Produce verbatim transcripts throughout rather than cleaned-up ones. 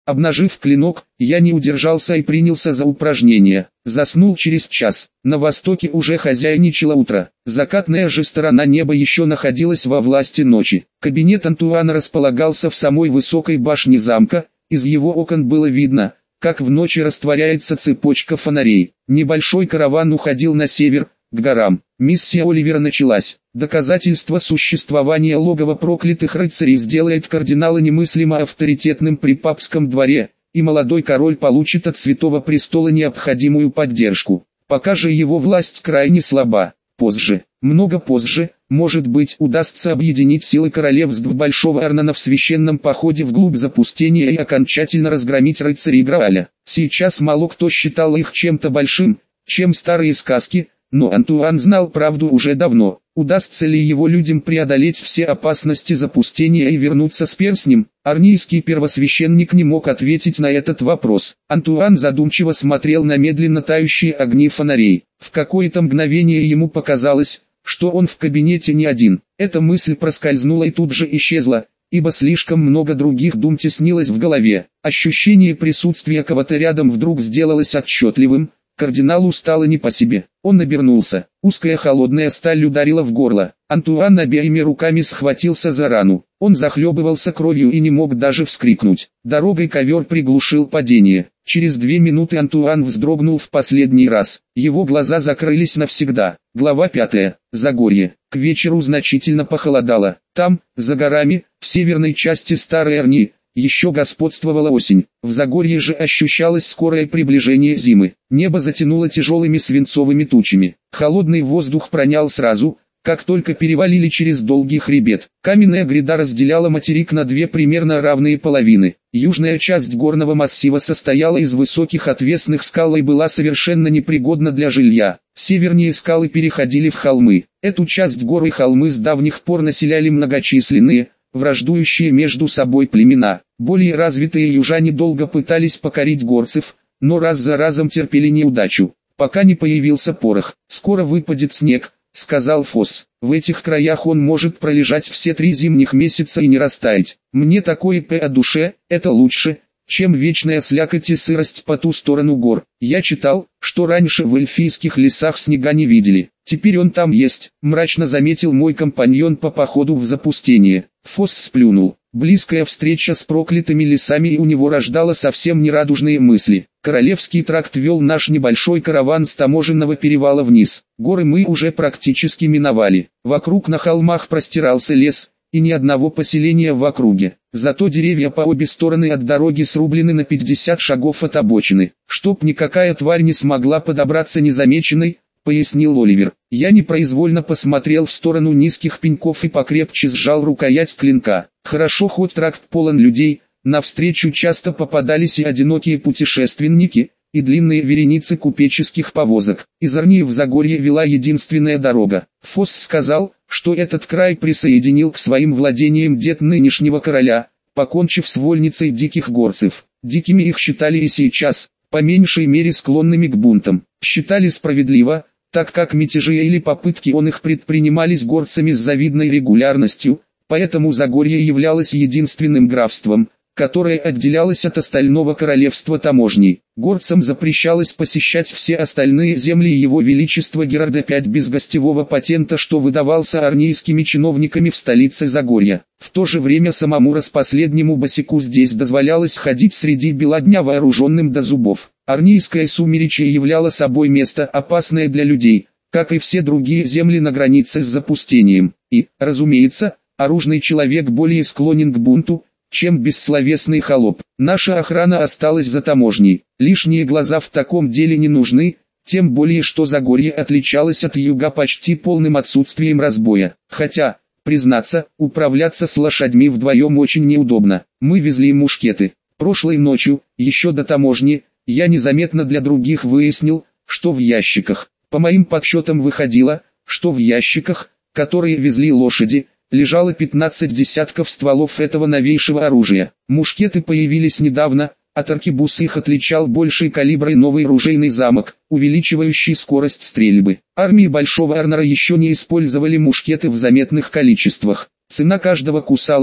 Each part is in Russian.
Обнажив клинок, я не удержался и принялся за упражнение. Заснул через час. На востоке уже хозяйничало утро. Закатная же сторона неба еще находилась во власти ночи. Кабинет Антуана располагался в самой высокой башне замка. Из его окон было видно, как в ночи растворяется цепочка фонарей. Небольшой караван уходил на север, к горам. Миссия Оливера началась. Доказательство существования логова проклятых рыцарей сделает кардинала немыслимо авторитетным при папском дворе, и молодой король получит от Святого Престола необходимую поддержку. Пока же его власть крайне слаба. Позже, много позже, может быть, удастся объединить силы королевств Большого Арнана в священном походе вглубь запустения и окончательно разгромить рыцарей Грааля. Сейчас мало кто считал их чем-то большим, чем старые сказки, но Антуан знал правду уже давно. Удастся ли его людям преодолеть все опасности запустения и вернуться с перстнем? Арнийский первосвященник не мог ответить на этот вопрос. Антуан задумчиво смотрел на медленно тающие огни фонарей. В какое-то мгновение ему показалось, что он в кабинете не один. Эта мысль проскользнула и тут же исчезла, ибо слишком много других дум теснилось в голове. Ощущение присутствия кого-то рядом вдруг сделалось отчетливым. Кардиналу стало не по себе. Он обернулся. Узкая холодная сталь ударила в горло. Антуан обеими руками схватился за рану. Он захлебывался кровью и не мог даже вскрикнуть. Дорогой ковер приглушил падение. Через две минуты Антуан вздрогнул в последний раз. Его глаза закрылись навсегда. Глава пятая. Загорье. К вечеру значительно похолодало. Там, за горами, в северной части Старой Арнии, еще господствовала осень. В Загорье же ощущалось скорое приближение зимы. Небо затянуло тяжелыми свинцовыми тучами. Холодный воздух пронял сразу, как только перевалили через долгий хребет. Каменная гряда разделяла материк на две примерно равные половины. Южная часть горного массива состояла из высоких отвесных скал и была совершенно непригодна для жилья. Севернее скалы переходили в холмы. Эту часть гор и холмы с давних пор населяли многочисленные, враждующие между собой племена. Более развитые южане долго пытались покорить горцев, но раз за разом терпели неудачу, пока не появился порох. «Скоро выпадет снег», — сказал Фосс. «В этих краях он может пролежать все три зимних месяца и не растаять. Мне такое по душе, это лучше, чем вечная слякоть и сырость по ту сторону гор. Я читал, что раньше в эльфийских лесах снега не видели. Теперь он там есть», — мрачно заметил мой компаньон по походу в запустение. Фосс сплюнул. Близкая встреча с проклятыми лесами и у него рождала совсем нерадужные мысли. Королевский тракт вел наш небольшой караван с таможенного перевала вниз. Горы мы уже практически миновали. Вокруг на холмах простирался лес, и ни одного поселения в округе. Зато деревья по обе стороны от дороги срублены на пятьдесят шагов от обочины. Чтоб никакая тварь не смогла подобраться незамеченной, пояснил Оливер. Я непроизвольно посмотрел в сторону низких пеньков и покрепче сжал рукоять клинка. Хорошо хоть тракт полон людей, навстречу часто попадались и одинокие путешественники, и длинные вереницы купеческих повозок. Из Арнии в Загорье вела единственная дорога. Фосс сказал, что этот край присоединил к своим владениям дед нынешнего короля, покончив с вольницей диких горцев. Дикими их считали и сейчас, по меньшей мере склонными к бунтам. Считали справедливо, так как мятежи или попытки он их предпринимались горцами с завидной регулярностью, поэтому Загорье являлось единственным графством, которое отделялось от остального королевства таможней. Горцам запрещалось посещать все остальные земли его величества Герарда пятого без гостевого патента, что выдавался арнийскими чиновниками в столице Загорья. В то же время самому распоследнему босяку здесь дозволялось ходить среди бела дня вооруженным до зубов. Арнийское сумеречье являло собой место опасное для людей, как и все другие земли на границе с запустением. И, разумеется, оружный человек более склонен к бунту, чем бессловесный холоп. Наша охрана осталась за таможней. Лишние глаза в таком деле не нужны, тем более что Загорье отличалось от юга почти полным отсутствием разбоя. Хотя, признаться, управляться с лошадьми вдвоем очень неудобно. Мы везли мушкеты. Прошлой ночью, еще до таможни, я незаметно для других выяснил, что в ящиках. По моим подсчетам выходило, что в ящиках, которые везли лошади, лежало пятнадцать десятков стволов этого новейшего оружия. Мушкеты появились недавно, от аркебуз их отличал больший калибр и новый ружейный замок, увеличивающий скорость стрельбы. Армии Большого Арнора еще не использовали мушкеты в заметных количествах. Цена каждого кусалась,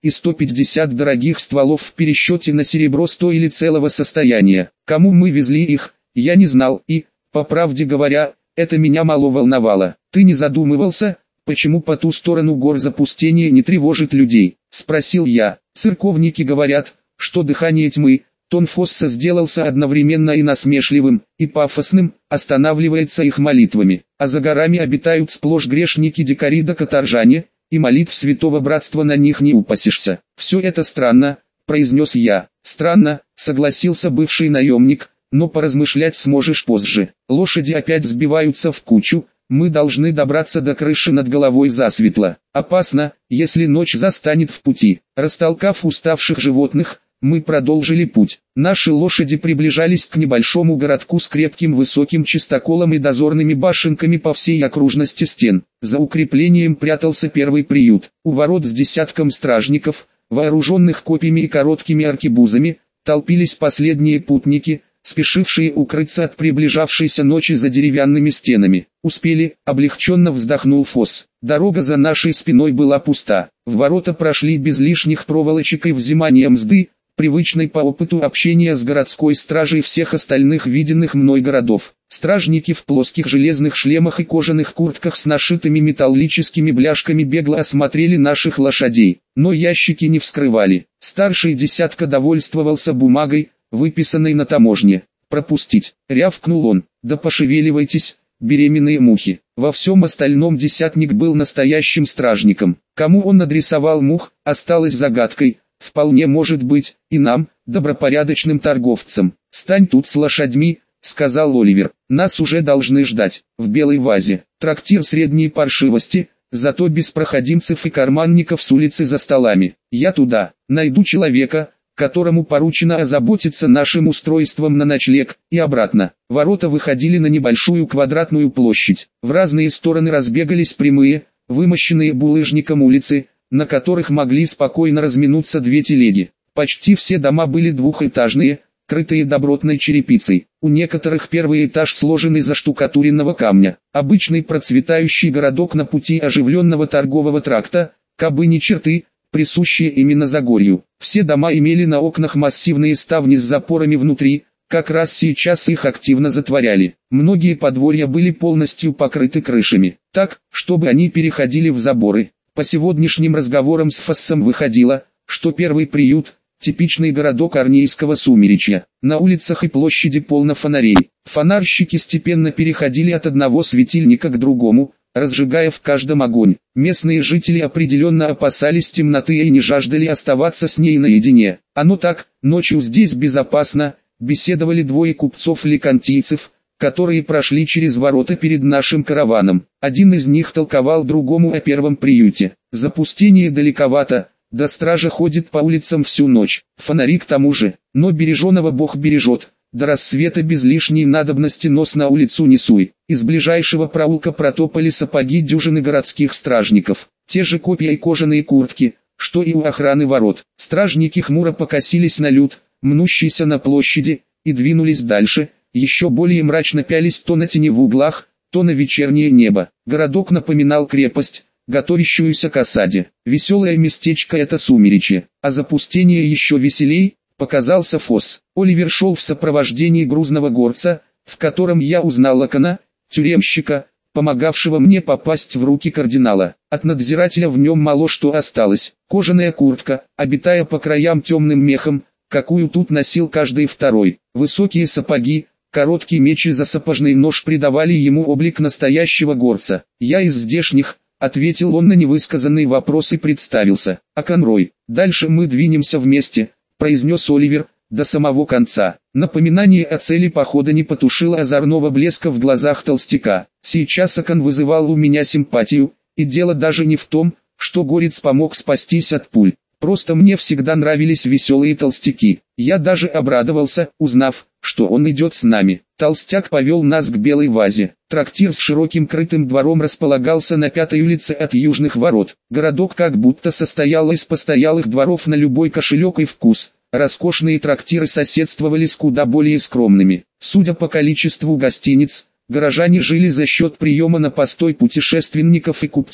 и сто пятьдесят дорогих стволов в пересчете на серебро стоили целого состояния. Кому мы везли их, я не знал и, по правде говоря, это меня мало волновало. Ты не задумывался, почему по ту сторону гор запустение не тревожит людей? Спросил я. Церковники говорят, что дыхание тьмы, тон Фосса сделался одновременно и насмешливым, и пафосным, останавливается их молитвами. А за горами обитают сплошь грешники-дикари да каторжане, и молитв святого братства на них не упасешься. Все это странно, произнес я. Странно, согласился бывший наемник, но поразмышлять сможешь позже. Лошади опять сбиваются в кучу, мы должны добраться до крыши над головой засветло. Опасно, если ночь застанет в пути. Растолкав уставших животных, мы продолжили путь. Наши лошади приближались к небольшому городку с крепким высоким чистоколом и дозорными башенками по всей окружности стен. За укреплением прятался первый приют. У ворот с десятком стражников, вооруженных копьями и короткими аркебузами, толпились последние путники, спешившие укрыться от приближавшейся ночи за деревянными стенами. Успели, облегченно вздохнул Фосс. Дорога за нашей спиной была пуста. В ворота прошли без лишних проволочек и взимания мзды, привычной по опыту общения с городской стражей всех остальных виденных мной городов. Стражники в плоских железных шлемах и кожаных куртках с нашитыми металлическими бляшками бегло осмотрели наших лошадей, но ящики не вскрывали. Старший десятка довольствовался бумагой, выписанной на таможне. «Пропустить!» — рявкнул он. «Да пошевеливайтесь, беременные мухи!» Во всем остальном десятник был настоящим стражником. Кому он адресовал мух, осталось загадкой. Вполне может быть, и нам, добропорядочным торговцам. «Стань тут с лошадьми», — сказал Оливер. «Нас уже должны ждать, в Белой Вазе. Трактир средней паршивости, зато без проходимцев и карманников с улицы за столами. Я туда, найду человека, которому поручено озаботиться нашим устройством на ночлег, и обратно». Ворота выходили на небольшую квадратную площадь. В разные стороны разбегались прямые, вымощенные булыжником улицы, на которых могли спокойно разминуться две телеги. Почти все дома были двухэтажные, крытые добротной черепицей. У некоторых первый этаж сложен из оштукатуренного камня. Обычный процветающий городок на пути оживленного торгового тракта, кабы не черты, присущие именно Загорью. Все дома имели на окнах массивные ставни с запорами внутри, как раз сейчас их активно затворяли. Многие подворья были полностью покрыты крышами, так, чтобы они переходили в заборы. По сегодняшним разговорам с Фоссом выходило, что первый приют – типичный городок арнейского сумеречья. На улицах и площади полно фонарей. Фонарщики степенно переходили от одного светильника к другому, разжигая в каждом огонь. Местные жители определенно опасались темноты и не жаждали оставаться с ней наедине. «Оно так, ночью здесь безопасно», – беседовали двое купцов-ликантийцев, которые прошли через ворота перед нашим караваном. Один из них толковал другому о первом приюте. «Запустение далековато, да стража ходит по улицам всю ночь, фонари к тому же, но береженого Бог бережет, до рассвета без лишней надобности нос на улицу не суй». Из ближайшего проулка протопали сапоги дюжины городских стражников, те же копья и кожаные куртки, что и у охраны ворот. Стражники хмуро покосились на люд, мнущийся на площади, и двинулись дальше, еще более мрачно пялись то на тени в углах, то на вечернее небо. Городок напоминал крепость, готовящуюся к осаде. Веселое местечко это сумеречье, а запустение еще веселей, показался Фосс. Оливер шел в сопровождении грузного горца, в котором я узнал Лакана, тюремщика, помогавшего мне попасть в руки кардинала. От надзирателя в нем мало что осталось. Кожаная куртка, обитая по краям темным мехом, какую тут носил каждый второй. Высокие сапоги, короткий меч и засапожный нож придавали ему облик настоящего горца. «Я из здешних», — ответил он на невысказанный вопрос и представился. «А Конрой, дальше мы двинемся вместе», — произнес Оливер, — «до самого конца». Напоминание о цели похода не потушило озорного блеска в глазах толстяка. Сейчас Акон вызывал у меня симпатию, и дело даже не в том, что горец помог спастись от пуль. Просто мне всегда нравились веселые толстяки. Я даже обрадовался, узнав, что он идет с нами. Толстяк повел нас к Белой Вазе. Трактир с широким крытым двором располагался на пятой улице от южных ворот. Городок как будто состоял из постоялых дворов на любой кошелек и вкус. Роскошные трактиры соседствовали с куда более скромными. Судя по количеству гостиниц, горожане жили за счет приема на постой путешественников и купцов.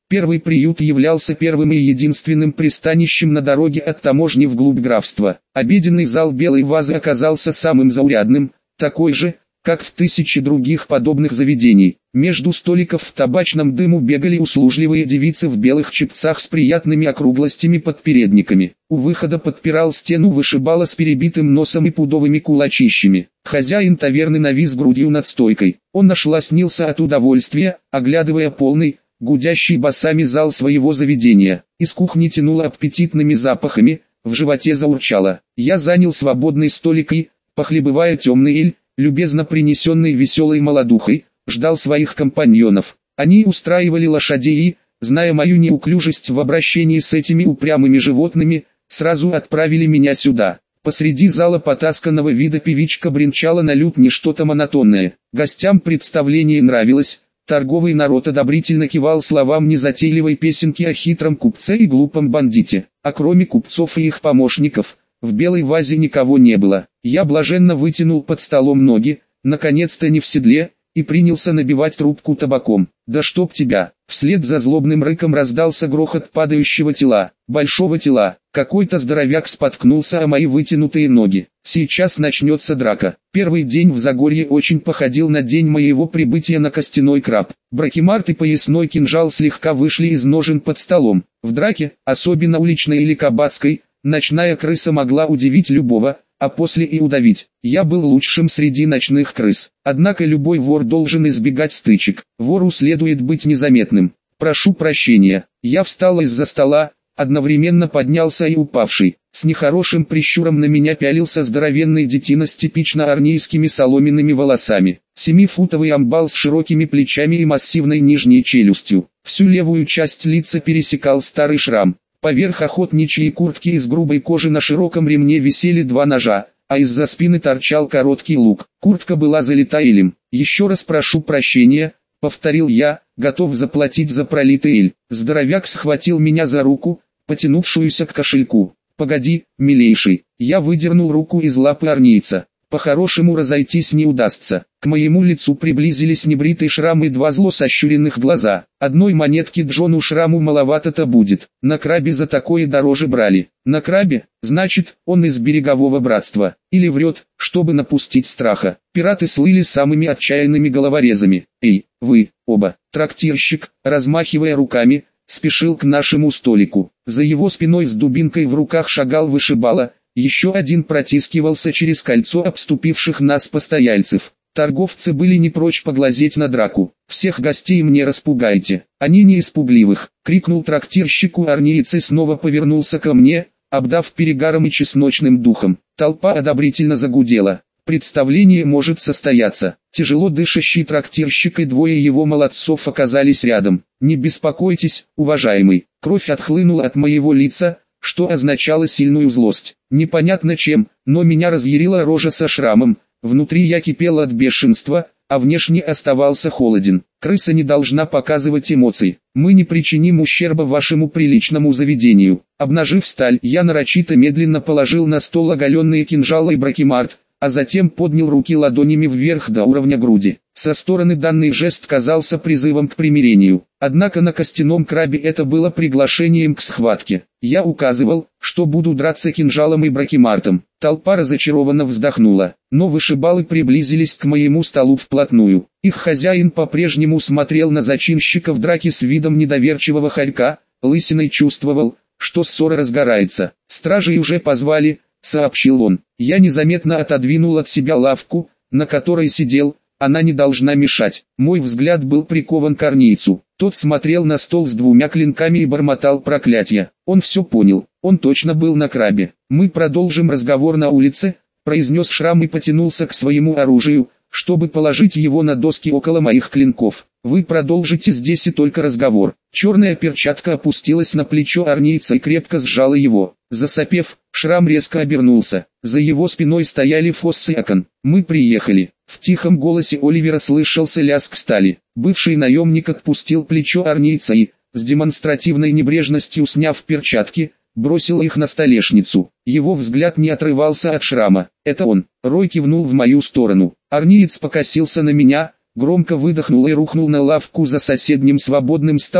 Первый приют являлся первым и единственным пристанищем на дороге от таможни вглубь графства. Обеденный зал Белой Вазы оказался самым заурядным, такой же, как в тысячи других подобных заведений. Между столиков в табачном дыму бегали услужливые девицы в белых чепцах с приятными округлостями под передниками. У выхода подпирал стену вышибала с перебитым носом и пудовыми кулачищами. Хозяин таверны навис грудью над стойкой. Он нашласнился от удовольствия, оглядывая полный, гудящий басами зал своего заведения. Из кухни тянуло аппетитными запахами, в животе заурчало. Я занял свободный столик и, похлебывая темный эль, любезно принесенный веселой молодухой, ждал своих компаньонов. Они устраивали лошадей и, зная мою неуклюжесть в обращении с этими упрямыми животными, сразу отправили меня сюда. Посреди зала потасканного вида певичка бренчала на лютне что-то монотонное. Гостям представление нравилось, торговый народ одобрительно кивал словам незатейливой песенки о хитром купце и глупом бандите. А кроме купцов и их помощников, в Белой Вазе никого не было. Я блаженно вытянул под столом ноги, наконец-то не в седле, и принялся набивать трубку табаком. «Да чтоб тебя!» Вслед за злобным рыком раздался грохот падающего тела, большого тела. Какой-то здоровяк споткнулся о мои вытянутые ноги. Сейчас начнется драка. Первый день в Загорье очень походил на день моего прибытия на Костяной Краб. Бракемарт и поясной кинжал слегка вышли из ножен под столом. В драке, особенно уличной или кабацкой, ночная крыса могла удивить любого, а после и удавить. Я был лучшим среди ночных крыс. Однако любой вор должен избегать стычек. Вору следует быть незаметным. Прошу прощения. Я встал из-за стола, одновременно поднялся и упавший. С нехорошим прищуром на меня пялился здоровенный детина с типично армейскими соломенными волосами. Семифутовый амбал с широкими плечами и массивной нижней челюстью. Всю левую часть лица пересекал старый шрам. Поверх охотничьей куртки из грубой кожи на широком ремне висели два ножа, а из-за спины торчал короткий лук. Куртка была залита элем. «Еще раз прошу прощения», — повторил я, готов заплатить за пролитый эль. Здоровяк схватил меня за руку, потянувшуюся к кошельку. «Погоди, милейший». Я выдернул руку из лапы армейца. По-хорошему разойтись не удастся. К моему лицу приблизились небритый шрам и два зло сощуренных глаза. Одной монетки Джону Шраму маловато-то будет. На крабе за такое дороже брали. На крабе, значит, он из берегового братства. Или врет, чтобы напустить страха. Пираты слыли самыми отчаянными головорезами. «Эй, вы, оба!» Трактирщик, размахивая руками, спешил к нашему столику. За его спиной с дубинкой в руках шагал вышибала. Еще один протискивался через кольцо обступивших нас постояльцев. Торговцы были не прочь поглазеть на драку. «Всех гостей мне распугайте, они не испугливых!» — крикнул трактирщику армеец и снова повернулся ко мне, обдав перегаром и чесночным духом. Толпа одобрительно загудела. Представление может состояться. Тяжело дышащий трактирщик и двое его молодцов оказались рядом. «Не беспокойтесь, уважаемый!» Кровь отхлынула от моего лица, что означало сильную злость. Непонятно чем, но меня разъярила рожа со шрамом. Внутри я кипел от бешенства, а внешне оставался холоден. Крыса не должна показывать эмоций. Мы не причиним ущерба вашему приличному заведению. Обнажив сталь, я нарочито медленно положил на стол оголенные кинжалы и бракемарт, а затем поднял руки ладонями вверх до уровня груди. Со стороны данный жест казался призывом к примирению. Однако на Костяном Крабе это было приглашением к схватке. Я указывал, что буду драться кинжалом и бракемартом. Толпа разочарованно вздохнула, но вышибалы приблизились к моему столу вплотную. Их хозяин по-прежнему смотрел на зачинщиков драки с видом недоверчивого хорька, лысиной чувствовал, что ссора разгорается. «Стражей уже позвали», — сообщил он. Я незаметно отодвинул от себя лавку, на которой сидел. Она не должна мешать. Мой взгляд был прикован к армейцу. Тот смотрел на стол с двумя клинками и бормотал проклятия. Он все понял. Он точно был на крабе. «Мы продолжим разговор на улице», — произнес Шрам и потянулся к своему оружию, чтобы положить его на доски около моих клинков. «Вы продолжите здесь и только разговор». Черная перчатка опустилась на плечо армейца и крепко сжала его. Засопев, Шрам резко обернулся. За его спиной стояли Фосс и Акон. «Мы приехали». В тихом голосе Оливера слышался лязг стали. Бывший наемник отпустил плечо армейца и, с демонстративной небрежностью сняв перчатки, бросил их на столешницу. Его взгляд не отрывался от Шрама. «Это он». Рой кивнул в мою сторону. Армеец покосился на меня, громко выдохнул и рухнул на лавку за соседним свободным столом.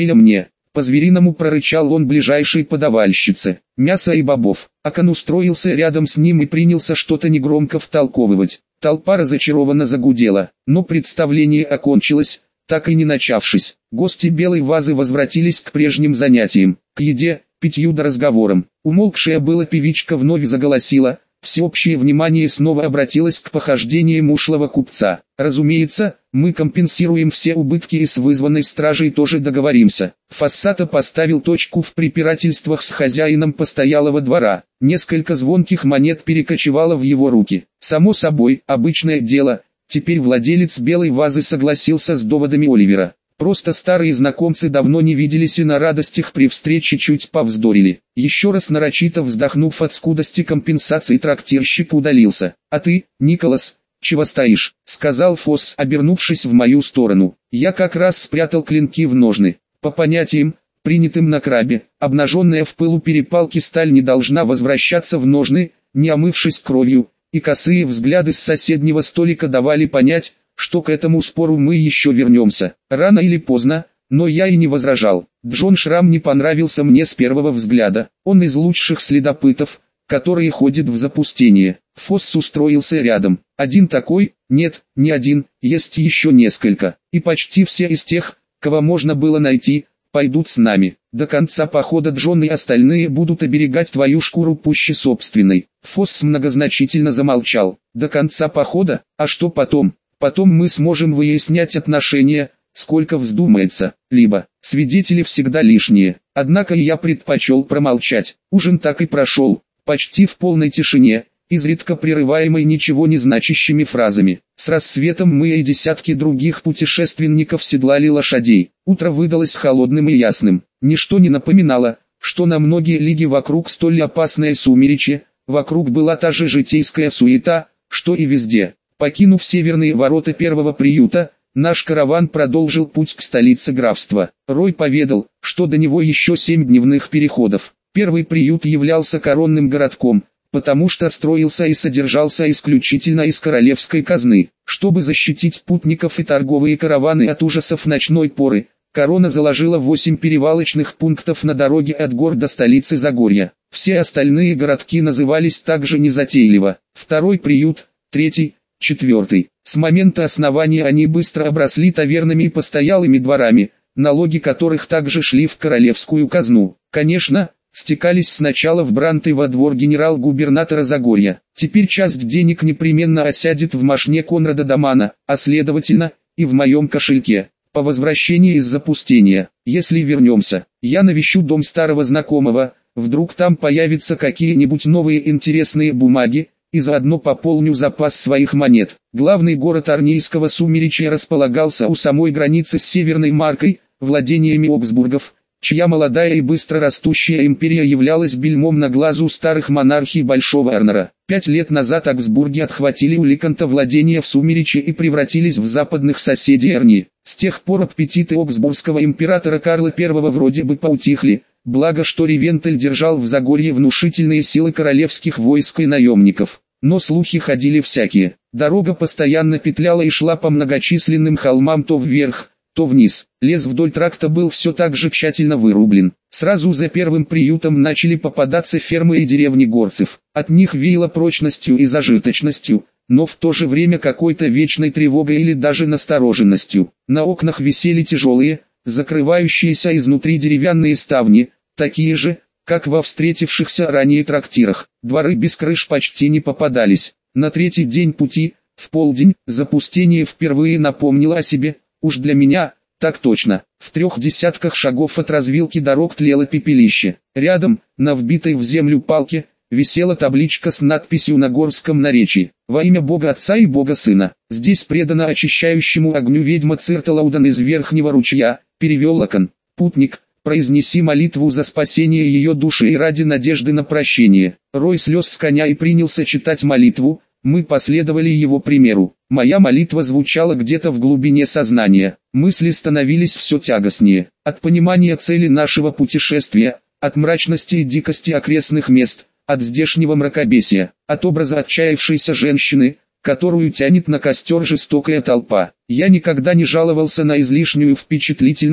Эля мне!» По-звериному прорычал он ближайшей подавальщице. «Мясо и бобов». Акан устроился рядом с ним и принялся что-то негромко втолковывать. Толпа разочарованно загудела, но представление окончилось, так и не начавшись. Гости белой вазы возвратились к прежним занятиям, к еде, питью да разговорам. Умолкшая была певичка вновь заголосила. Всеобщее внимание снова обратилось к похождениям ушлого купца. «Разумеется, мы компенсируем все убытки и с вызванной стражей тоже договоримся». Фассата поставил точку в препирательствах с хозяином постоялого двора. Несколько звонких монет перекочевало в его руки. Само собой, обычное дело. Теперь владелец белой вазы согласился с доводами Оливера. Просто старые знакомцы давно не виделись и на радостях при встрече чуть повздорили. Еще раз нарочито вздохнув от скудости компенсации, трактирщик удалился. «А ты, Николас, чего стоишь?» — сказал Фосс, обернувшись в мою сторону. Я как раз спрятал клинки в ножны. По понятиям, принятым на крабе, обнаженная в пылу перепалки сталь не должна возвращаться в ножны, не омывшись кровью, и косые взгляды с соседнего столика давали понять, что к этому спору мы еще вернемся. Рано или поздно, но я и не возражал. Джон Шрам не понравился мне с первого взгляда. Он из лучших следопытов, которые ходят в запустение. Фосс устроился рядом. Один такой? Нет, не один, есть еще несколько. И почти все из тех, кого можно было найти, пойдут с нами. До конца похода Джон и остальные будут оберегать твою шкуру пуще собственной. Фосс многозначительно замолчал. До конца похода? А что потом? Потом мы сможем выяснять отношения, сколько вздумается, либо свидетели всегда лишние. Однако я предпочел промолчать. Ужин так и прошел, почти в полной тишине, изредка прерываемой ничего не значащими фразами. С рассветом мы и десятки других путешественников седлали лошадей. Утро выдалось холодным и ясным. Ничто не напоминало, что на многие лиги вокруг столь опасное сумеречье, вокруг была та же житейская суета, что и везде. Покинув северные ворота первого приюта, наш караван продолжил путь к столице графства. Рой поведал, что до него еще семь дневных переходов. Первый приют являлся коронным городком, потому что строился и содержался исключительно из королевской казны. Чтобы защитить путников и торговые караваны от ужасов ночной поры, корона заложила восемь перевалочных пунктов на дороге от гор до столицы Загорья. Все остальные городки назывались также незатейливо. Второй приют, третий, четвертый. С момента основания они быстро обросли тавернами и постоялыми дворами, налоги которых также шли в королевскую казну. Конечно, стекались сначала в Бранты во двор генерал-губернатора Загорья. Теперь часть денег непременно осядет в мошне Конрада Дамана, а следовательно, и в моем кошельке. По возвращении из запустения, если вернемся, я навещу дом старого знакомого, вдруг там появятся какие-нибудь новые интересные бумаги, и заодно пополню запас своих монет. Главный город Арнейского сумеречья располагался у самой границы с Северной Маркой, владениями Обсбургов, чья молодая и быстро растущая империя являлась бельмом на глазу старых монархий Большого Эрнера. Пять лет назад Аксбурги отхватили у Ликанта владения в сумеречье и превратились в западных соседей Эрни. С тех пор аппетиты Оксбургского императора Карла Первого вроде бы поутихли, благо что Ревентель держал в Загорье внушительные силы королевских войск и наемников. Но слухи ходили всякие. Дорога постоянно петляла и шла по многочисленным холмам то вверх, то вниз. Лес вдоль тракта был все так же тщательно вырублен. Сразу за первым приютом начали попадаться фермы и деревни горцев. От них веяло прочностью и зажиточностью, но в то же время какой-то вечной тревогой или даже настороженностью. На окнах висели тяжелые, закрывающиеся изнутри деревянные ставни, такие же, как во встретившихся ранее трактирах. Дворы без крыш почти не попадались. На третий день пути, в полдень, запустение впервые напомнило о себе, уж для меня, так точно. В трех десятках шагов от развилки дорог тлело пепелище. Рядом, на вбитой в землю палке, висела табличка с надписью на горском наречии: «Во имя Бога Отца и Бога Сына». Здесь предана очищающему огню ведьма Цирталаудан из Верхнего ручья, перевел Акан. «Путник, произнеси молитву за спасение ее души и ради надежды на прощение». Рой слез с коня и принялся читать молитву. Мы последовали его примеру. Моя молитва звучала где-то в глубине сознания. Мысли становились все тягостнее. От понимания цели нашего путешествия, от мрачности и дикости окрестных мест, от здешнего мракобесия, от образа отчаявшейся женщины, которую тянет на костер жестокая толпа. Я никогда не жаловался на излишнюю впечатлительность,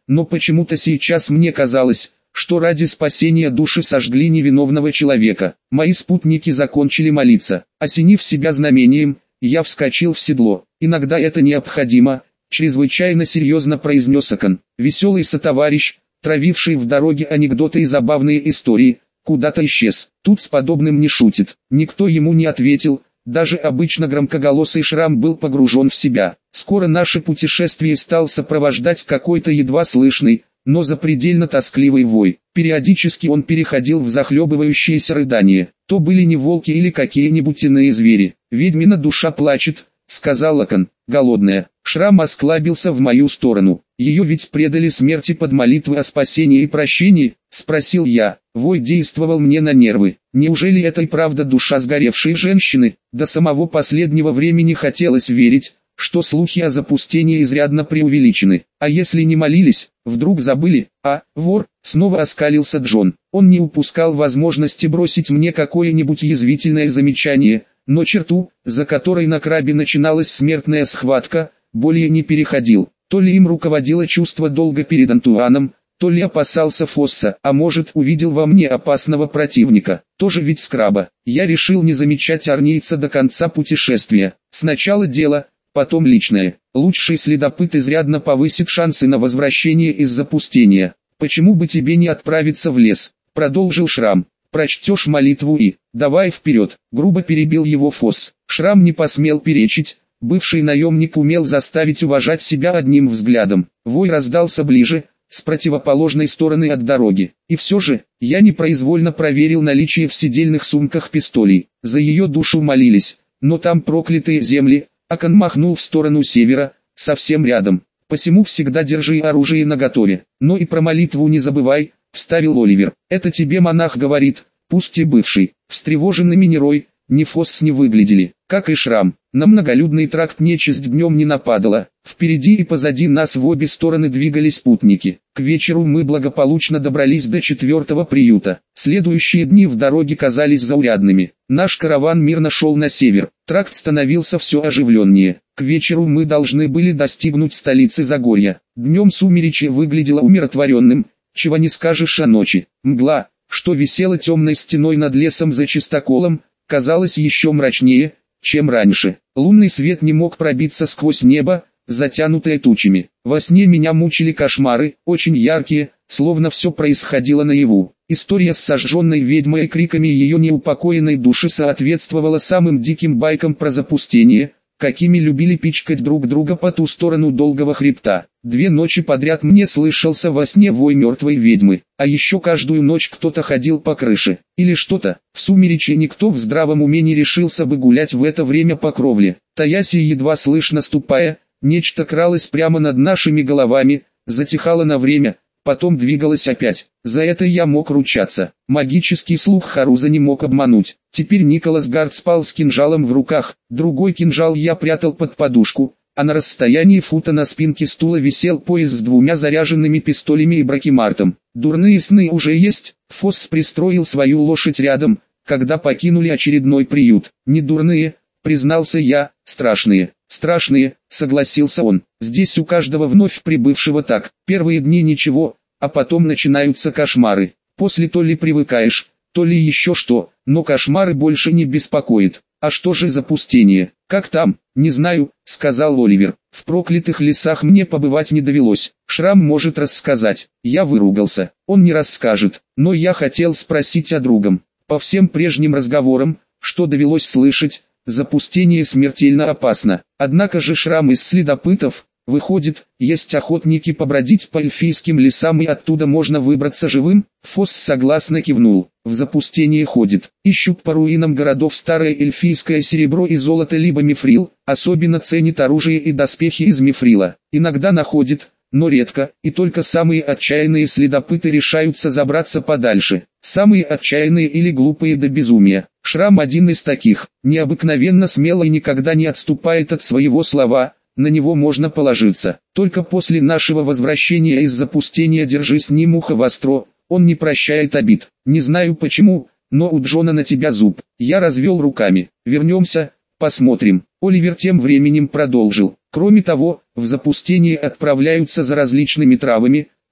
но почему-то сейчас мне казалось, что ради спасения души сожгли невиновного человека. Мои спутники закончили молиться. Осенив себя знамением, я вскочил в седло. Иногда это необходимо, чрезвычайно серьезно произнес Акан. Веселый сотоварищ, травивший в дороге анекдоты и забавные истории, куда-то исчез. Тут с подобным не шутит. Никто ему не ответил, даже обычно громкоголосый Шрам был погружен в себя. Скоро наше путешествие стал сопровождать какой-то едва слышный, но запредельно тоскливый вой. Периодически он переходил в захлебывающееся рыдание. То были не волки или какие-нибудь иные звери. «Ведьмина душа плачет», — сказал Акан, голодная. Шрам осклабился в мою сторону. «Ее ведь предали смерти под молитвы о спасении и прощении?» — спросил я. Вой действовал мне на нервы. Неужели это и правда душа сгоревшей женщины? До самого последнего времени хотелось верить, что слухи о запустении изрядно преувеличены. А если не молились, вдруг забыли? А, вор, снова оскалился Джон. Он не упускал возможности бросить мне какое-нибудь язвительное замечание, но черту, за которой на крабе начиналась смертная схватка, более не переходил. То ли им руководило чувство долга перед Антуаном, то ли опасался Фосса, а может увидел во мне опасного противника. Тоже ведь скраба. Я решил не замечать арнейца до конца путешествия. Сначала дело, потом личное. Лучший следопыт изрядно повысит шансы на возвращение из запустения. «Почему бы тебе не отправиться в лес?» — продолжил Шрам. «Прочтешь молитву и... давай вперед!» — грубо перебил его Фосс. Шрам не посмел перечить. Бывший наемник умел заставить уважать себя одним взглядом. Вой раздался ближе, с противоположной стороны от дороги. И все же, я непроизвольно проверил наличие в седельных сумках пистолей. За ее душу молились, но там проклятые земли. Акан махнул в сторону севера, совсем рядом. Посему всегда держи оружие наготове. Но и про молитву не забывай, вставил Оливер. Это тебе монах говорит, пусть и бывший. Встревоженными ни Рой, ни Фосс не выглядели, как и Шрам. На многолюдный тракт нечисть днем не нападала. Впереди и позади нас в обе стороны двигались путники. К вечеру мы благополучно добрались до четвертого приюта. Следующие дни в дороге казались заурядными. Наш караван мирно шел на север. Тракт становился все оживленнее. К вечеру мы должны были достигнуть столицы Загорья. Днем сумеречье выглядело умиротворенным, чего не скажешь о ночи. Мгла, что висела темной стеной над лесом за чистоколом, казалась еще мрачнее, чем раньше. Лунный свет не мог пробиться сквозь небо, затянутое тучами. Во сне меня мучили кошмары, очень яркие, словно все происходило наяву. История с сожженной ведьмой и криками ее неупокоенной души соответствовала самым диким байкам про запустение, какими любили пичкать друг друга по ту сторону долгого хребта. Две ночи подряд мне слышался во сне вой мертвой ведьмы, а еще каждую ночь кто-то ходил по крыше, или что-то. В сумеречье никто в здравом уме не решился бы гулять в это время по кровле. Таясь и едва слышно ступая, нечто кралось прямо над нашими головами, затихало на время, потом двигалось опять. За это я мог ручаться. Магический слух Харуза не мог обмануть. Теперь Николас Гард спал с кинжалом в руках, другой кинжал я прятал под подушку, а на расстоянии фута на спинке стула висел пояс с двумя заряженными пистолями и бракемартом. Дурные сны уже есть. Фосс пристроил свою лошадь рядом, когда покинули очередной приют. Не дурные, признался я, страшные. Страшные, согласился он. Здесь у каждого вновь прибывшего так. Первые дни ничего, а потом начинаются кошмары. После то ли привыкаешь, то ли еще что, но кошмары больше не беспокоят. А что же запустение? Как там? Не знаю, сказал Оливер. В проклятых лесах мне побывать не довелось. Шрам может рассказать. Я выругался. Он не расскажет, но я хотел спросить о другом. По всем прежним разговорам, что довелось слышать, запустение смертельно опасно. Однако же Шрам из следопытов, выходит, есть охотники побродить по эльфийским лесам и оттуда можно выбраться живым? Фосс согласно кивнул. В запустение ходит. Ищут по руинам городов старое эльфийское серебро и золото либо мифрил, особенно ценит оружие и доспехи из мифрила. Иногда находит, но редко, и только самые отчаянные следопыты решаются забраться подальше. Самые отчаянные или глупые до безумия. Шрам один из таких, необыкновенно смелый и никогда не отступает от своего слова, на него можно положиться. Только после нашего возвращения из запустения держи с ним ухо востро, он не прощает обид. Не знаю почему, но у Джона на тебя зуб. Я развел руками. Вернемся, посмотрим. Оливер тем временем продолжил. Кроме того, в запустение отправляются за различными травами,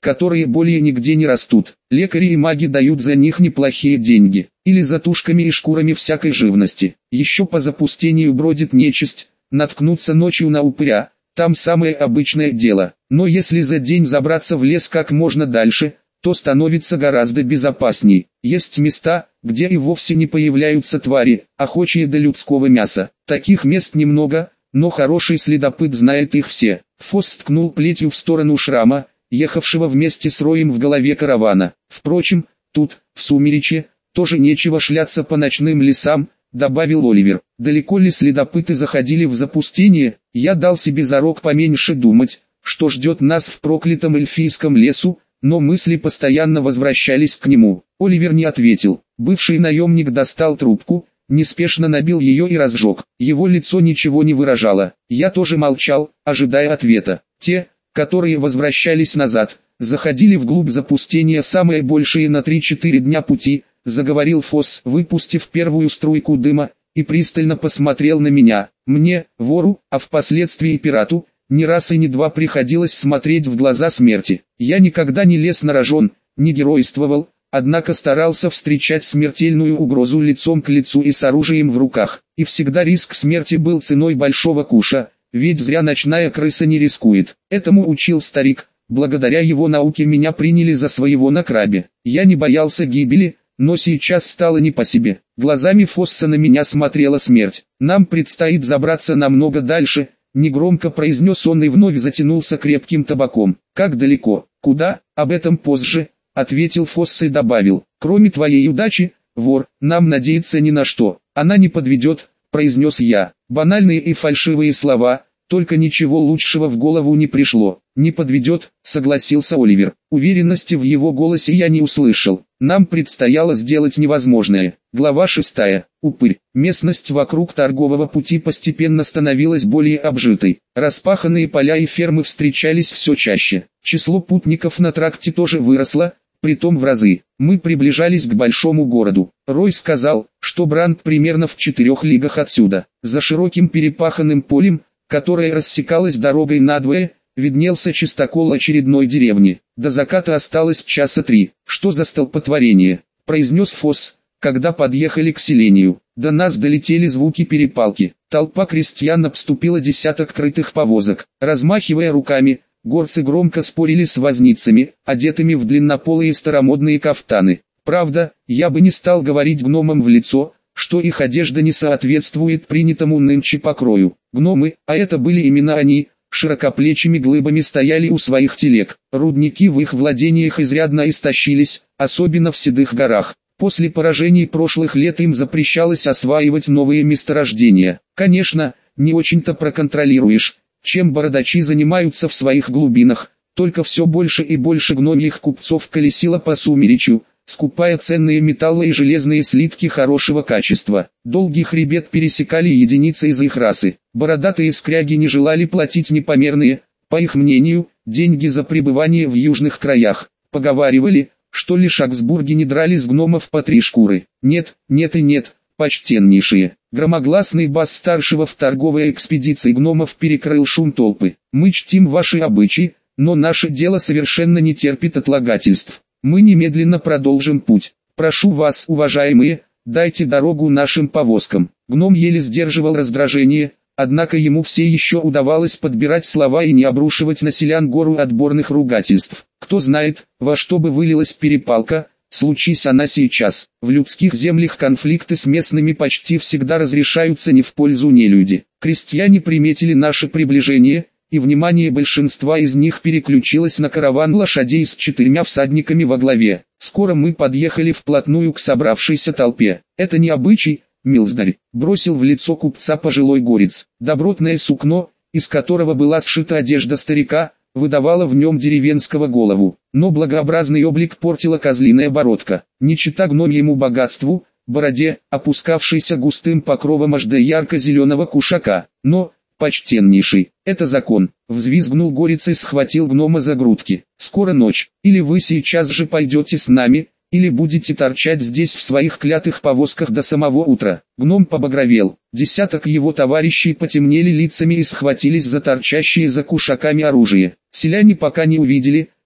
которые более нигде не растут. Лекари и маги дают за них неплохие деньги, или за тушками и шкурами всякой живности. Еще по запустению бродит нечисть, наткнуться ночью на упыря, там самое обычное дело. Но если за день забраться в лес как можно дальше, то становится гораздо безопасней. Есть места, где и вовсе не появляются твари, охочие до людского мяса. Таких мест немного, но хороший следопыт знает их все. Фосс ткнул плетью в сторону шрама, ехавшего вместе с роем в голове каравана. Впрочем, тут, в сумеречье, тоже нечего шляться по ночным лесам, добавил Оливер. Далеко ли следопыты заходили в запустение? Я дал себе зарок поменьше думать, что ждет нас в проклятом эльфийском лесу, но мысли постоянно возвращались к нему. Оливер не ответил. Бывший наемник достал трубку, неспешно набил ее и разжег. Его лицо ничего не выражало. Я тоже молчал, ожидая ответа. Те, которые возвращались назад, заходили вглубь запустения самые большие на три-четыре дня пути, заговорил Фосс, выпустив первую струйку дыма, и пристально посмотрел на меня. Мне, вору, а впоследствии пирату, ни раз и ни два приходилось смотреть в глаза смерти. Я никогда не лез на рожон, не геройствовал, однако старался встречать смертельную угрозу лицом к лицу и с оружием в руках. И всегда риск смерти был ценой большого куша, ведь зря ночная крыса не рискует. Этому учил старик, благодаря его науке меня приняли за своего на крабе. Я не боялся гибели, но сейчас стало не по себе. Глазами Фосса на меня смотрела смерть. Нам предстоит забраться намного дальше, негромко произнес он и вновь затянулся крепким табаком. Как далеко? Куда? Об этом позже, ответил Фосс и добавил. Кроме твоей удачи, вор, нам надеяться ни на что. Она не подведет, произнес я. Банальные и фальшивые слова, только ничего лучшего в голову не пришло. Не подведет, согласился Оливер. Уверенности в его голосе я не услышал. Нам предстояло сделать невозможное. Глава шестая. Упырь. Местность вокруг торгового пути постепенно становилась более обжитой. Распаханные поля и фермы встречались все чаще. Число путников на тракте тоже выросло, притом в разы. Мы приближались к большому городу. Рой сказал, что Бранд примерно в четырех лигах отсюда. За широким перепаханным полем, которое рассекалось дорогой надвое, виднелся чистокол очередной деревни. До заката осталось часа три. Что за столпотворение? Произнес Фосс, когда подъехали к селению. До нас долетели звуки перепалки. Толпа крестьян обступила десяток крытых повозок. Размахивая руками, горцы громко спорили с возницами, одетыми в длиннополые старомодные кафтаны. Правда, я бы не стал говорить гномам в лицо, что их одежда не соответствует принятому нынче покрою. Гномы, а это были именно они, широкоплечими глыбами стояли у своих телег. Рудники в их владениях изрядно истощились, особенно в Седых горах. После поражений прошлых лет им запрещалось осваивать новые месторождения. Конечно, не очень-то проконтролируешь, чем бородачи занимаются в своих глубинах, только все больше и больше гномьих купцов колесило по сумеречью, скупая ценные металлы и железные слитки хорошего качества. Долгий хребет пересекали единицы из их расы. Бородатые скряги не желали платить непомерные, по их мнению, деньги за пребывание в южных краях. Поговаривали, что лишь Аксбурги не драли с гномов по три шкуры. Нет, нет и нет, почтеннейшие. Громогласный бас старшего в торговой экспедиции гномов перекрыл шум толпы. Мы чтим ваши обычаи, но наше дело совершенно не терпит отлагательств. Мы немедленно продолжим путь. Прошу вас, уважаемые, дайте дорогу нашим повозкам. Гном еле сдерживал раздражение, однако ему все еще удавалось подбирать слова и не обрушивать на селян гору отборных ругательств. Кто знает, во что бы вылилась перепалка, случись она сейчас. В людских землях конфликты с местными почти всегда разрешаются не в пользу нелюди. Крестьяне приметили наше приближение, и внимание большинства из них переключилось на караван лошадей с четырьмя всадниками во главе. Скоро мы подъехали вплотную к собравшейся толпе. Это не обычай, милздарь, бросил в лицо купца пожилой горец. Добротное сукно, из которого была сшита одежда старика, выдавало в нем деревенского голову. Но благообразный облик портила козлиная бородка. Не чета гномьему богатству, бороде, опускавшейся густым покровом аж до ярко-зеленого кушака. Но, почтеннейший, это закон. Взвизгнул горец и схватил гнома за грудки. Скоро ночь, или вы сейчас же пойдете с нами, или будете торчать здесь в своих клятых повозках до самого утра. Гном побагровел. Десяток его товарищей потемнели лицами и схватились за торчащие за кушаками оружие. Селяне пока не увидели,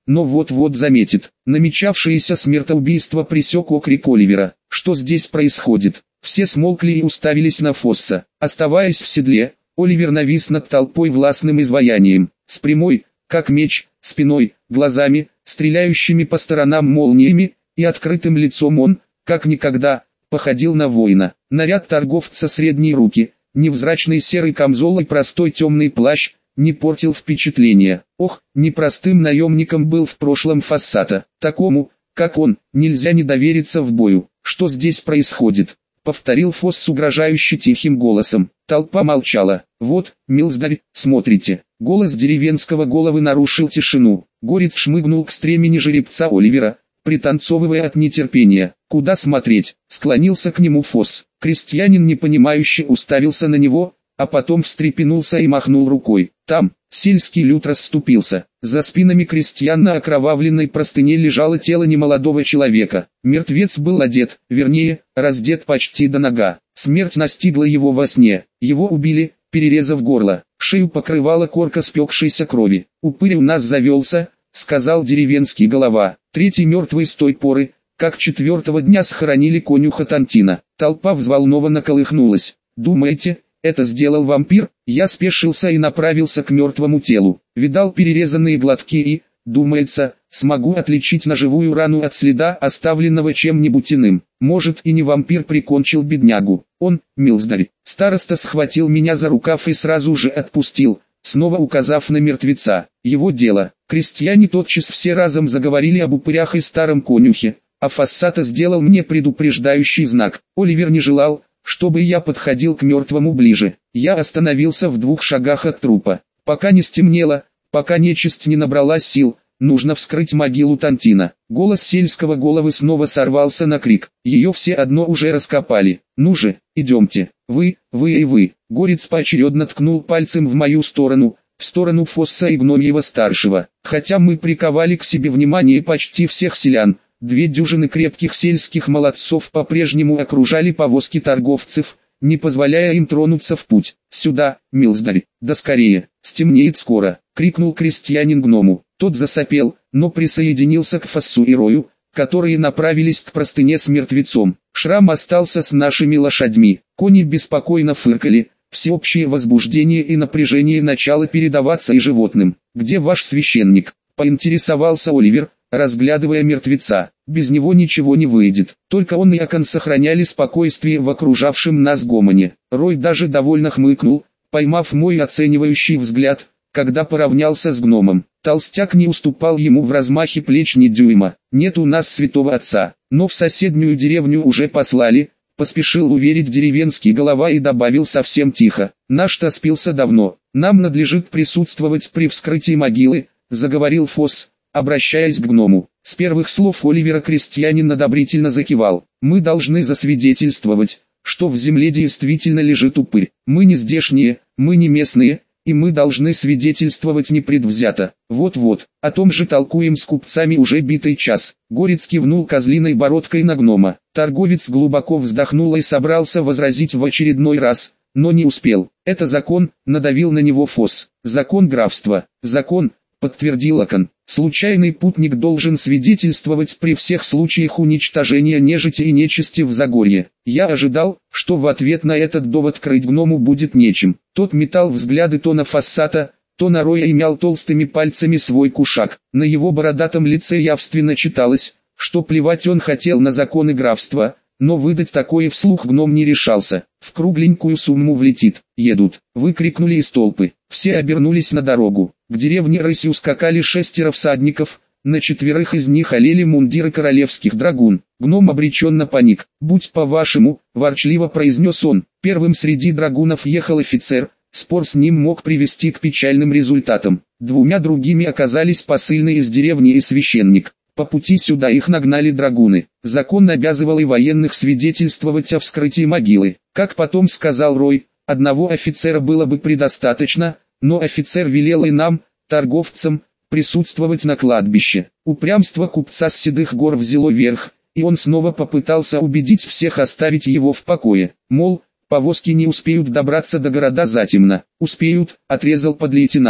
но вот-вот заметит. Намечавшееся смертоубийство пресек окрик Оливера. Что здесь происходит? Все смолкли и уставились на Фосса. Оставаясь в седле, Оливер навис над толпой властным изваянием, с прямой, как меч, спиной, глазами, стреляющими по сторонам молниями, и открытым лицом он, как никогда, походил на воина. Наряд торговца средней руки, невзрачный серый камзол и простой темный плащ, не портил впечатления. Ох, непростым наемником был в прошлом Фоссата. Такому, как он, нельзя не довериться в бою. Что здесь происходит? Повторил Фосс угрожающе тихим голосом. Толпа молчала. Вот, милздарь, смотрите. Голос деревенского головы нарушил тишину. Горец шмыгнул к стремени жеребца Оливера, пританцовывая от нетерпения. Куда смотреть? Склонился к нему Фосс. Крестьянин непонимающе уставился на него, а потом встрепенулся и махнул рукой. Там, сельский люд расступился. За спинами крестьян на окровавленной простыне лежало тело немолодого человека. Мертвец был одет, вернее, раздет почти до нога. Смерть настигла его во сне. Его убили, перерезав горло. Шею покрывала корка спекшейся крови. «Упырь у нас завелся», — сказал деревенский голова. Третий мертвый с той поры, как четвертого дня схоронили конюха Тантина. Толпа взволнованно колыхнулась. «Думаете, это сделал вампир?» Я спешился и направился к мертвому телу. Видал перерезанные глотки и, думается, смогу отличить ножевую рану от следа, оставленного чем-нибудь иным. Может, и не вампир прикончил беднягу. Он, милздарь. Староста схватил меня за рукав и сразу же отпустил, снова указав на мертвеца. Его дело. Крестьяне тотчас все разом заговорили об упырях и старом конюхе, а Фоссата сделал мне предупреждающий знак. Оливер не желал, чтобы я подходил к мертвому ближе. Я остановился в двух шагах от трупа. Пока не стемнело, пока нечисть не набрала сил, нужно вскрыть могилу Тантина. Голос сельского головы снова сорвался на крик. Ее все одно уже раскопали. Ну же, идемте. Вы, вы и вы. Горец поочередно ткнул пальцем в мою сторону, в сторону Фосса и Гномьева-старшего. Хотя мы приковали к себе внимание почти всех селян, две дюжины крепких сельских молодцов по-прежнему окружали повозки торговцев, не позволяя им тронуться в путь. «Сюда, милздарь, да скорее, стемнеет скоро!» — крикнул крестьянин гному. Тот засопел, но присоединился к Фоссу и Рою, которые направились к простыне с мертвецом. Шрам остался с нашими лошадьми. Кони беспокойно фыркали. Всеобщее возбуждение и напряжение начало передаваться и животным. «Где ваш священник?» — поинтересовался Оливер, разглядывая мертвеца. «Без него ничего не выйдет». Только он и Акон сохраняли спокойствие в окружавшем нас гомоне. Рой даже довольно хмыкнул, поймав мой оценивающий взгляд, когда поравнялся с гномом. Толстяк не уступал ему в размахе плеч ни дюйма. «Нет у нас святого отца, но в соседнюю деревню уже послали», — поспешил уверить деревенский голова и добавил совсем тихо. «Наш-то спился давно, нам надлежит присутствовать при вскрытии могилы», — заговорил Фосс, обращаясь к гному. С первых слов Оливера крестьянин одобрительно закивал. «Мы должны засвидетельствовать, что в земле действительно лежит упырь. Мы не здешние, мы не местные, и мы должны свидетельствовать непредвзято. Вот-вот, о том же толкуем с купцами уже битый час». Горец кивнул козлиной бородкой на гнома. Торговец глубоко вздохнул и собрался возразить в очередной раз, но не успел. «Это закон», — надавил на него Фосс. «Закон графства». «Закон», — подтвердил Акон. «Случайный путник должен свидетельствовать при всех случаях уничтожения нежити и нечисти в Загорье». Я ожидал, что в ответ на этот довод крыть гному будет нечем. Тот метал взгляды то на Фоссата, то на Роя и мял толстыми пальцами свой кушак. На его бородатом лице явственно читалось, что плевать он хотел на законы графства, но выдать такое вслух гном не решался. «В кругленькую сумму влетит, едут», — выкрикнули из толпы. Все обернулись на дорогу. К деревне рысью скакали шестеро всадников, на четверых из них олели мундиры королевских драгун. Гном обреченно паник. «Будь по-вашему», — ворчливо произнес он. Первым среди драгунов ехал офицер, спор с ним мог привести к печальным результатам. Двумя другими оказались посыльный из деревни и священник. По пути сюда их нагнали драгуны. Закон обязывал и военных свидетельствовать о вскрытии могилы. Как потом сказал Рой, одного офицера было бы предостаточно, но офицер велел и нам, торговцам, присутствовать на кладбище. Упрямство купца с седых гор взяло верх, и он снова попытался убедить всех оставить его в покое. Мол, повозки не успеют добраться до города затемно. «Успеют», — отрезал подлейтенант.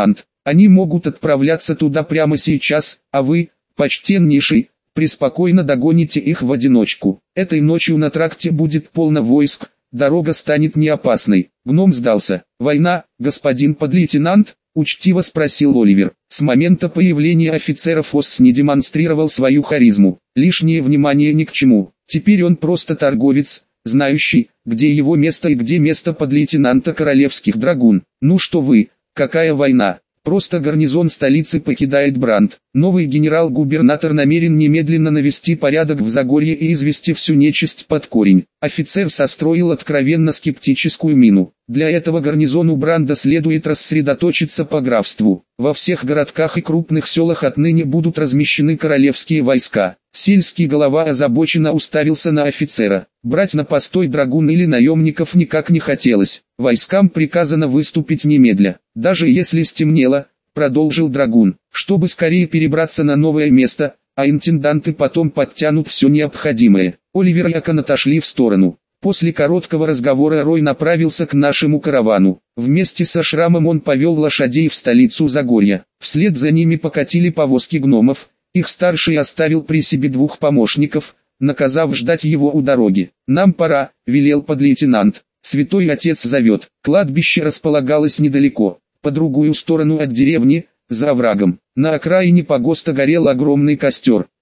Они могут отправляться туда прямо сейчас, а вы, почтеннейший, преспокойно догоните их в одиночку. Этой ночью на тракте будет полно войск, дорога станет неопасной. Гном сдался. «Война, господин подлейтенант?» — учтиво спросил Оливер. С момента появления офицера Фосс не демонстрировал свою харизму. Лишнее внимание ни к чему. Теперь он просто торговец, знающий, где его место и где место подлейтенанта королевских драгун. Ну что вы, какая война? Просто гарнизон столицы покидает Бранд. Новый генерал-губернатор намерен немедленно навести порядок в Загорье и извести всю нечисть под корень. Офицер состроил откровенно скептическую мину. Для этого гарнизону Бранда следует рассредоточиться по графству. Во всех городках и крупных селах отныне будут размещены королевские войска. Сельский голова озабоченно уставился на офицера. Брать на постой драгун или наемников никак не хотелось. Войскам приказано выступить немедля. Даже если стемнело, продолжил драгун, чтобы скорее перебраться на новое место, а интенданты потом подтянут все необходимое. Оливер и Акон отошли в сторону. После короткого разговора Рой направился к нашему каравану. Вместе со Шрамом он повел лошадей в столицу Загорья. Вслед за ними покатили повозки гномов. Их старший оставил при себе двух помощников, наказав ждать его у дороги. «Нам пора», — велел подлейтенант. «Святой отец зовет». Кладбище располагалось недалеко, по другую сторону от деревни, за оврагом. На окраине погоста горел огромный костер.